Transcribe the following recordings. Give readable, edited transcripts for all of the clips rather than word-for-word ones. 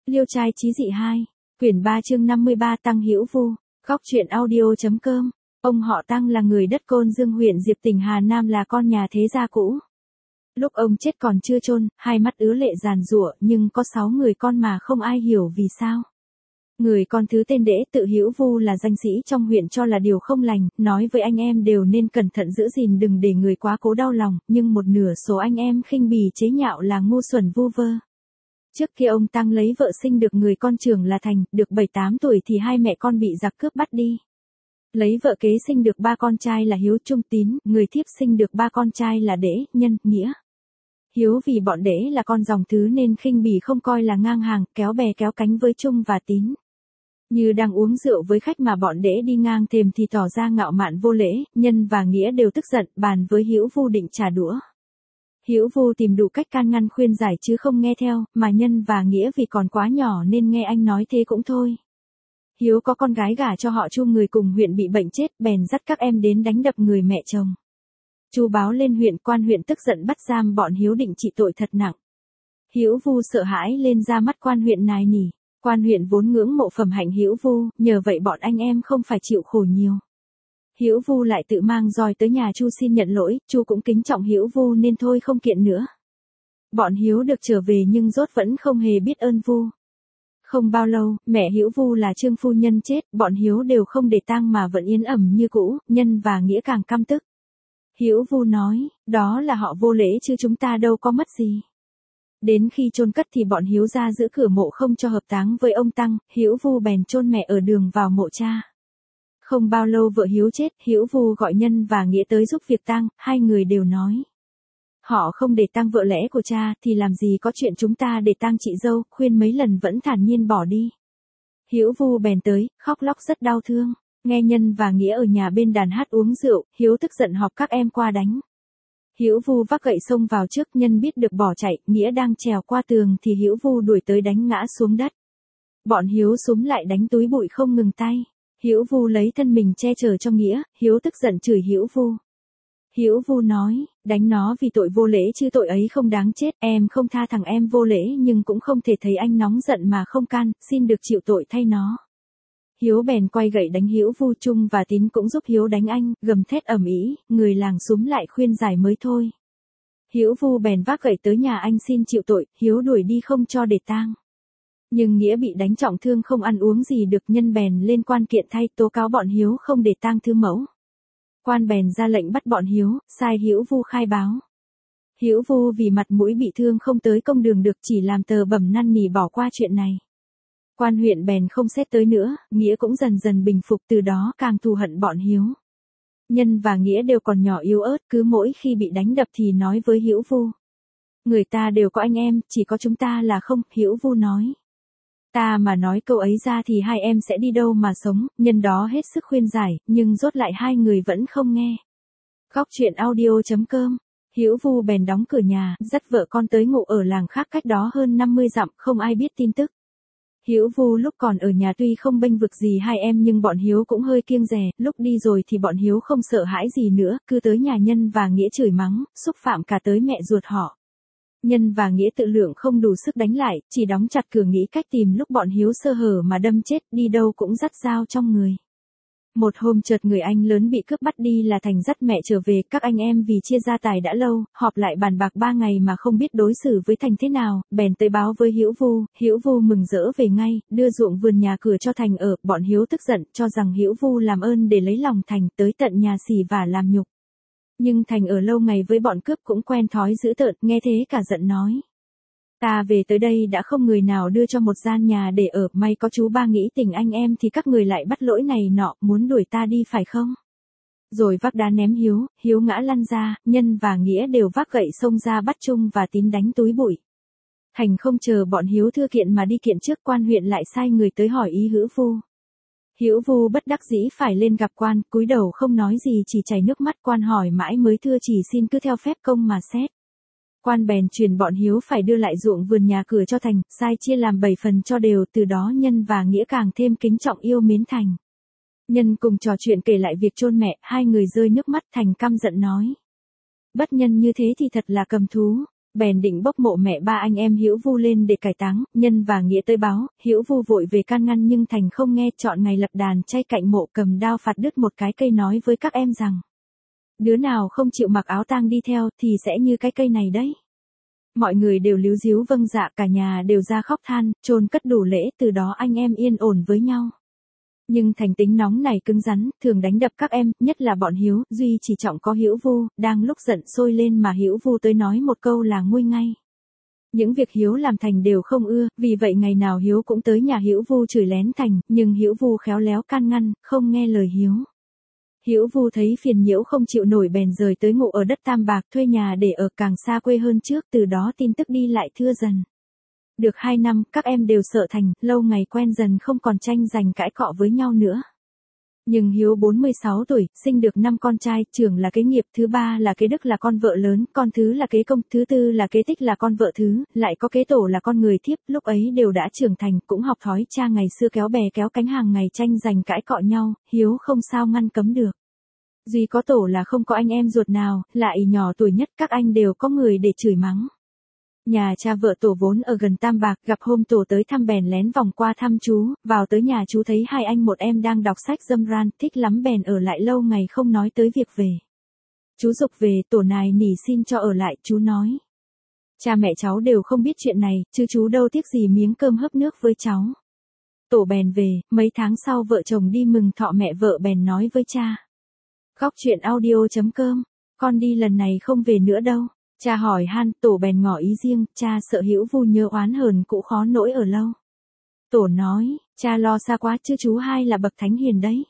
Liêu trai chí dị 2, quyển 3 chương 53 Tăng Hữu Vu, góc truyện audio.com. Ông họ Tăng là người đất Côn Dương huyện Diệp tỉnh Hà Nam, là con nhà thế gia cũ. Lúc ông chết còn chưa chôn, hai mắt ứa lệ giàn giụa, nhưng có 6 người con mà không ai hiểu vì sao. Người con thứ tên Đễ tự Hữu Vu là danh sĩ trong huyện cho là điều không lành, nói với anh em đều nên cẩn thận giữ gìn đừng để người quá cố đau lòng, nhưng một nửa số anh em khinh bỉ chế nhạo là ngu xuẩn vu vơ. Trước kia ông Tăng lấy vợ sinh được người con trưởng là Thành, được 7-8 tuổi thì hai mẹ con bị giặc cướp bắt đi. Lấy vợ kế sinh được 3 con trai là Hiếu, Trung, Tín, người thiếp sinh được 3 con trai là Đễ, Nhân, Nghĩa. Hiếu vì bọn Đễ là con dòng thứ nên khinh bỉ không coi là ngang hàng, kéo bè kéo cánh với Trung và Tín. Như đang uống rượu với khách mà bọn Đễ đi ngang thềm thì tỏ ra ngạo mạn vô lễ, Nhân và Nghĩa đều tức giận, bàn với Hữu Vu định trả đũa. Hữu Vu tìm đủ cách can ngăn khuyên giải chứ không nghe theo, mà Nhân và Nghĩa vì còn quá nhỏ nên nghe anh nói thế cũng thôi. Hiếu có con gái gả cho họ Chu, người cùng huyện bị bệnh chết, bèn dắt các em đến đánh đập người mẹ chồng. Chu báo lên huyện, quan huyện tức giận bắt giam bọn Hiếu định trị tội thật nặng. Hữu Vu sợ hãi lên ra mắt quan huyện nài nỉ. Quan huyện vốn ngưỡng mộ phẩm hạnh Hữu Vu, nhờ vậy bọn anh em không phải chịu khổ nhiều. Hữu Vu lại tự mang roi tới nhà Chu xin nhận lỗi, Chu cũng kính trọng Hữu Vu nên thôi không kiện nữa. Bọn Hiếu được trở về nhưng rốt vẫn không hề biết ơn Vu. Không bao lâu, mẹ Hữu Vu là Trương phu nhân chết, bọn Hiếu đều không để tang mà vẫn yên ẩm như cũ, Nhân và Nghĩa càng căm tức. Hữu Vu nói, đó là họ vô lễ chứ chúng ta đâu có mất gì. Đến khi chôn cất thì bọn Hiếu ra giữ cửa mộ không cho hợp táng với ông Tăng, Hữu Vu bèn chôn mẹ ở đường vào mộ cha. Không bao lâu vợ Hiếu chết, Hữu Vu gọi Nhân và Nghĩa tới giúp việc tang, hai người đều nói. Họ không để tang vợ lẽ của cha thì làm gì có chuyện chúng ta để tang chị dâu, khuyên mấy lần vẫn thản nhiên bỏ đi. Hữu Vu bèn tới, khóc lóc rất đau thương, nghe Nhân và Nghĩa ở nhà bên đàn hát uống rượu, Hiếu tức giận họp các em qua đánh. Hữu Vu vác gậy xông vào trước, Nhân biết được bỏ chạy, Nghĩa đang trèo qua tường thì Hữu Vu đuổi tới đánh ngã xuống đất. Bọn Hiếu xúm lại đánh túi bụi không ngừng tay. Hữu Vu lấy thân mình che chở cho Nghĩa, Hiếu tức giận chửi Hữu Vu. Hữu Vu nói, đánh nó vì tội vô lễ chứ tội ấy không đáng chết, em không tha thằng em vô lễ nhưng cũng không thể thấy anh nóng giận mà không can, xin được chịu tội thay nó. Hiếu bèn quay gậy đánh Hữu Vu, Trung và Tín cũng giúp Hiếu đánh anh, gầm thét ầm ĩ, người làng xúm lại khuyên giải mới thôi. Hữu Vu bèn vác gậy tới nhà anh xin chịu tội, Hiếu đuổi đi không cho để tang. Nhưng Nghĩa bị đánh trọng thương không ăn uống gì được, Nhân bèn lên quan kiện thay, tố cáo bọn Hiếu không để tang thứ mẫu. Quan bèn ra lệnh bắt bọn Hiếu, sai Hữu Vu khai báo. Hữu Vu vì mặt mũi bị thương không tới công đường được, chỉ làm tờ bẩm năn nỉ bỏ qua chuyện này. Quan huyện bèn không xét tới nữa, Nghĩa cũng dần dần bình phục, từ đó càng thù hận bọn Hiếu. Nhân và Nghĩa đều còn nhỏ yếu ớt, cứ mỗi khi bị đánh đập thì nói với Hữu Vu. Người ta đều có anh em, chỉ có chúng ta là không, Hữu Vu nói. Ta mà nói câu ấy ra thì hai em sẽ đi đâu mà sống, Nhân đó hết sức khuyên giải, nhưng rốt lại hai người vẫn không nghe. Góc truyện audio.com. Hữu Vu bèn đóng cửa nhà, dắt vợ con tới ngụ ở làng khác cách đó hơn 50 dặm, không ai biết tin tức. Hữu Vu lúc còn ở nhà tuy không bênh vực gì hai em nhưng bọn Hiếu cũng hơi kiêng dè, lúc đi rồi thì bọn Hiếu không sợ hãi gì nữa, cứ tới nhà Nhân và Nghĩa chửi mắng, xúc phạm cả tới mẹ ruột họ. Nhân và Nghĩa tự lượng không đủ sức đánh lại, chỉ đóng chặt cửa nghĩ cách tìm lúc bọn Hiếu sơ hở mà đâm chết, đi đâu cũng dắt dao trong người. Một hôm chợt người anh lớn bị cướp bắt đi là Thành dắt mẹ trở về, các anh em vì chia gia tài đã lâu, họp lại bàn bạc 3 ngày mà không biết đối xử với Thành thế nào, bèn tới báo với Hữu Vu. Hữu Vu mừng rỡ về ngay, đưa ruộng vườn nhà cửa cho Thành ở, bọn Hiếu tức giận, cho rằng Hữu Vu làm ơn để lấy lòng Thành, tới tận nhà xỉ vả làm nhục. Nhưng Thành ở lâu ngày với bọn cướp cũng quen thói dữ tợn, nghe thế cả giận nói. Ta về tới đây đã không người nào đưa cho một gian nhà để ở, may có chú ba nghĩ tình anh em thì các người lại bắt lỗi này nọ, muốn đuổi ta đi phải không? Rồi vác đá ném Hiếu, Hiếu ngã lăn ra, Nhân và Nghĩa đều vác gậy xông ra bắt Trung và Tín đánh túi bụi. Thành không chờ bọn Hiếu thưa kiện mà đi kiện trước, quan huyện lại sai người tới hỏi ý Hữu Vu. Hữu Vu bất đắc dĩ phải lên gặp quan, cúi đầu không nói gì chỉ chảy nước mắt, quan hỏi mãi mới thưa chỉ xin cứ theo phép công mà xét. Quan bèn truyền bọn Hiếu phải đưa lại ruộng vườn nhà cửa cho Thành, sai chia làm 7 phần cho đều, từ đó Nhân và Nghĩa càng thêm kính trọng yêu mến Thành. Nhân cùng trò chuyện kể lại việc chôn mẹ, hai người rơi nước mắt, Thành căm giận nói. Bất nhân như thế thì thật là cầm thú. Bèn định bốc mộ mẹ ba anh em Hữu Vu lên để cải táng, Nhân và Nghĩa tới báo, Hữu Vu vội về can ngăn nhưng Thành không nghe, chọn ngày lập đàn chay cạnh mộ, cầm đao phạt đứt một cái cây, nói với các em rằng: đứa nào không chịu mặc áo tang đi theo thì sẽ như cái cây này đấy. Mọi người đều líu ríu vâng dạ, cả nhà đều ra khóc than, chôn cất đủ lễ, từ đó anh em yên ổn với nhau. Nhưng Thành tính nóng này cứng rắn, thường đánh đập các em, nhất là bọn Hiếu, duy chỉ trọng có Hữu Vu, đang lúc giận sôi lên mà Hữu Vu tới nói một câu là nguôi ngay. Những việc Hiếu làm Thành đều không ưa, vì vậy ngày nào Hiếu cũng tới nhà Hữu Vu chửi lén Thành, nhưng Hữu Vu khéo léo can ngăn, không nghe lời Hiếu. Hữu Vu thấy phiền nhiễu không chịu nổi bèn rời tới ngụ ở đất Tam Bạc, thuê nhà để ở càng xa quê hơn trước, từ đó tin tức đi lại thưa dần. Được 2 năm, các em đều sợ Thành, lâu ngày quen dần không còn tranh giành cãi cọ với nhau nữa. Nhưng Hiếu 46 tuổi, sinh được 5 con trai, trưởng là kế nghiệp, thứ ba là kế đức là con vợ lớn, con thứ là kế công, thứ tư là kế tích là con vợ thứ, lại có kế tổ là con người thiếp, lúc ấy đều đã trưởng thành, cũng học thói cha ngày xưa kéo bè kéo cánh, hàng ngày tranh giành cãi cọ nhau, Hiếu không sao ngăn cấm được. Duy có tổ là không có anh em ruột nào, lại nhỏ tuổi nhất, các anh đều có người để chửi mắng. Nhà cha vợ tổ vốn ở gần Tam Bạc, gặp hôm tổ tới thăm bèn lén vòng qua thăm chú, vào tới nhà chú thấy 2 anh một em đang đọc sách dâm ran, thích lắm bèn ở lại lâu ngày không nói tới việc về. Chú giục về, tổ nài nỉ xin cho ở lại, chú nói: cha mẹ cháu đều không biết chuyện này, chứ chú đâu tiếc gì miếng cơm hấp nước với cháu. Tổ bèn về, mấy tháng sau vợ chồng đi mừng thọ mẹ vợ bèn nói với cha. Góc truyện audio.com, con đi lần này không về nữa đâu. Cha hỏi han, tổ bèn ngỏ ý riêng, cha sợ Hữu Vu nhớ oán hờn cũ khó nỗi ở lâu. Tổ nói, cha lo xa quá chứ chú hai là bậc thánh hiền đấy.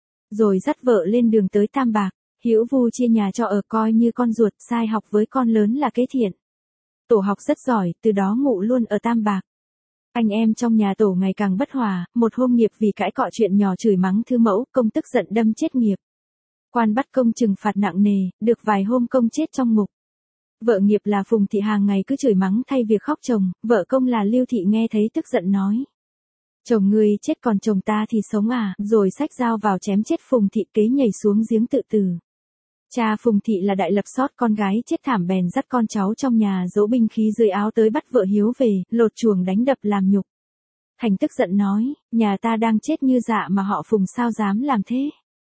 Rồi dắt vợ lên đường tới Tam Bạc, Hữu Vu chia nhà cho ở, coi như con ruột, sai học với con lớn là Kế Thiện. Tổ học rất giỏi, từ đó ngụ luôn ở Tam Bạc. Anh em trong nhà tổ ngày càng bất hòa, một hôm Nghiệp vì cãi cọ chuyện nhỏ chửi mắng Thư Mẫu, Công tức giận đâm chết Nghiệp. Quan bắt Công trừng phạt nặng nề, được vài hôm Công chết trong ngục. Vợ Nghiệp là Phùng Thị hàng ngày cứ chửi mắng thay việc khóc chồng, vợ Công là Lưu Thị nghe thấy tức giận nói: chồng ngươi chết còn chồng ta thì sống à, rồi xách dao vào chém chết Phùng Thị, kế nhảy xuống giếng tự tử. Cha Phùng Thị là đại lập xót con gái chết thảm bèn dắt con cháu trong nhà giấu binh khí dưới áo tới bắt vợ Hiếu về, lột chuồng đánh đập làm nhục. Thành tức giận nói, nhà ta đang chết như dạ mà họ Phùng sao dám làm thế.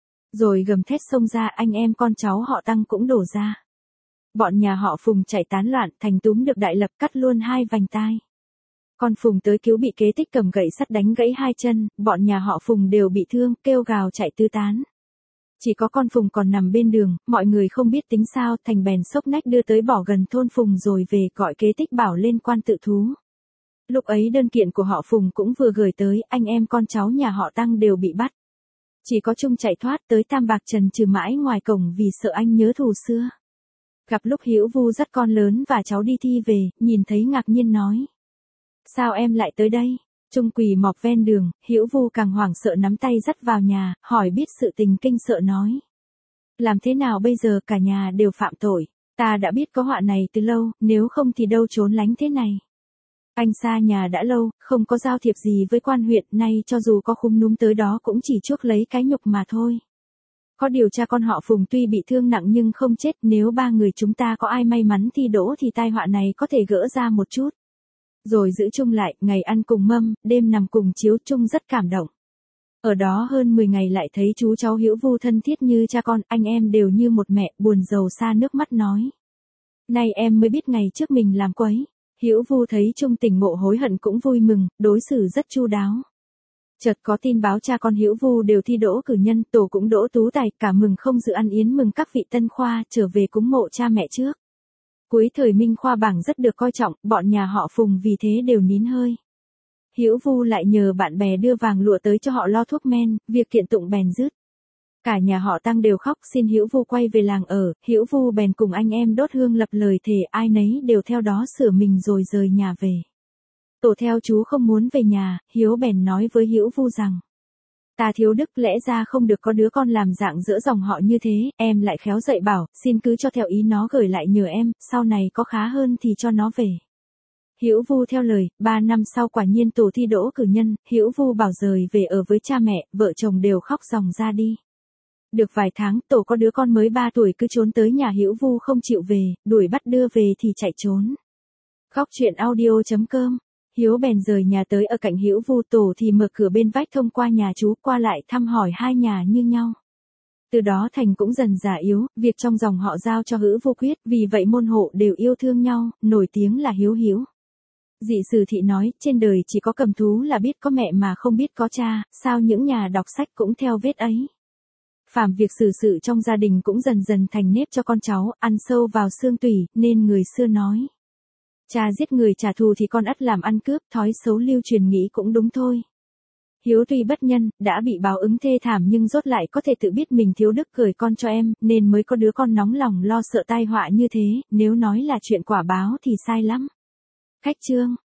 Rồi gầm thét xông ra, anh em con cháu họ Tăng cũng đổ ra. Bọn nhà họ Phùng chạy tán loạn, Thành túm được đại lập cắt luôn 2 vành tai. Con Phùng tới cứu bị Kế Tích cầm gậy sắt đánh gãy 2 chân, bọn nhà họ Phùng đều bị thương, kêu gào chạy tứ tán. Chỉ có con Phùng còn nằm bên đường, mọi người không biết tính sao, Thành bèn xốc nách đưa tới bỏ gần thôn Phùng rồi về gọi Kế Tích bảo lên quan tự thú. Lúc ấy đơn kiện của họ Phùng cũng vừa gửi tới, anh em con cháu nhà họ Tăng đều bị bắt. Chỉ có Trung chạy thoát tới Tam Bạc trần trừ mãi ngoài cổng vì sợ anh nhớ thù xưa. Gặp lúc Hữu Vu dắt con lớn và cháu đi thi về, nhìn thấy ngạc nhiên nói: sao em lại tới đây? Trung quỳ mọp ven đường, Hữu Vu càng hoảng sợ nắm tay dắt vào nhà, hỏi biết sự tình kinh sợ nói: làm thế nào bây giờ, cả nhà đều phạm tội, ta đã biết có họa này từ lâu, nếu không thì đâu trốn lánh thế này. Anh xa nhà đã lâu, không có giao thiệp gì với quan huyện, nay cho dù có khúm núm tới đó cũng chỉ chuốc lấy cái nhục mà thôi. Có điều cha con họ Phùng tuy bị thương nặng nhưng không chết, nếu 3 người chúng ta có ai may mắn thi đỗ thì tai họa này có thể gỡ ra một chút. Rồi giữ Trung lại, ngày ăn cùng mâm, đêm nằm cùng chiếu, Trung rất cảm động. Ở đó hơn 10 ngày lại thấy chú cháu Hữu Vu thân thiết như cha con, anh em đều như một mẹ, buồn rầu xa nước mắt nói: nay em mới biết ngày trước mình làm quấy. Hữu Vu thấy Trung tỉnh ngộ hối hận cũng vui mừng, đối xử rất chu đáo. Chợt có tin báo cha con Hữu Vu đều thi đỗ cử nhân, tổ cũng đỗ tú tài, cả mừng không dự ăn yến mừng các vị tân khoa, trở về cúng mộ cha mẹ trước. Cuối thời Minh khoa bảng rất được coi trọng, bọn nhà họ Phùng vì thế đều nín hơi. Hữu Vu lại nhờ bạn bè đưa vàng lụa tới cho họ lo thuốc men, việc kiện tụng bèn dứt. Cả nhà họ Tăng đều khóc xin Hữu Vu quay về làng ở, Hữu Vu bèn cùng anh em đốt hương lập lời thề, ai nấy đều theo đó sửa mình rồi rời nhà về. Tổ theo chú không muốn về nhà, Hiếu bèn nói với Hữu Vu rằng: ta thiếu đức, lẽ ra không được có đứa con làm dạng giữa dòng họ như thế, em lại khéo dạy bảo, xin cứ cho theo ý nó gửi lại nhờ em, sau này có khá hơn thì cho nó về. Hữu Vu theo lời, 3 năm sau quả nhiên tổ thi đỗ cử nhân, Hữu Vu bảo rời về ở với cha mẹ, vợ chồng đều khóc ròng ra đi. Được vài tháng, tổ có đứa con mới 3 tuổi cứ trốn tới nhà Hữu Vu không chịu về, đuổi bắt đưa về thì chạy trốn. Góc truyện audio.com. Hiếu bèn rời nhà tới ở cạnh Hữu Vu, tổ thì mở cửa bên vách thông qua nhà chú, qua lại thăm hỏi hai nhà như nhau. Từ đó Thành cũng dần già yếu, việc trong dòng họ giao cho Hữu Vu quyết, vì vậy môn hộ đều yêu thương nhau, nổi tiếng là hiếu hiếu. Dị Sử Thị nói, trên đời chỉ có cầm thú là biết có mẹ mà không biết có cha, sao những nhà đọc sách cũng theo vết ấy. Phàm việc xử sự trong gia đình cũng dần dần thành nếp cho con cháu, ăn sâu vào xương tủy, nên người xưa nói. Cha giết người trả thù thì con ắt làm ăn cướp, thói xấu lưu truyền nghĩ cũng đúng thôi. Hiếu tuy bất nhân, đã bị báo ứng thê thảm nhưng rốt lại có thể tự biết mình thiếu đức gửi con cho em, nên mới có đứa con nóng lòng lo sợ tai họa như thế, nếu nói là chuyện quả báo thì sai lắm. Khách chương.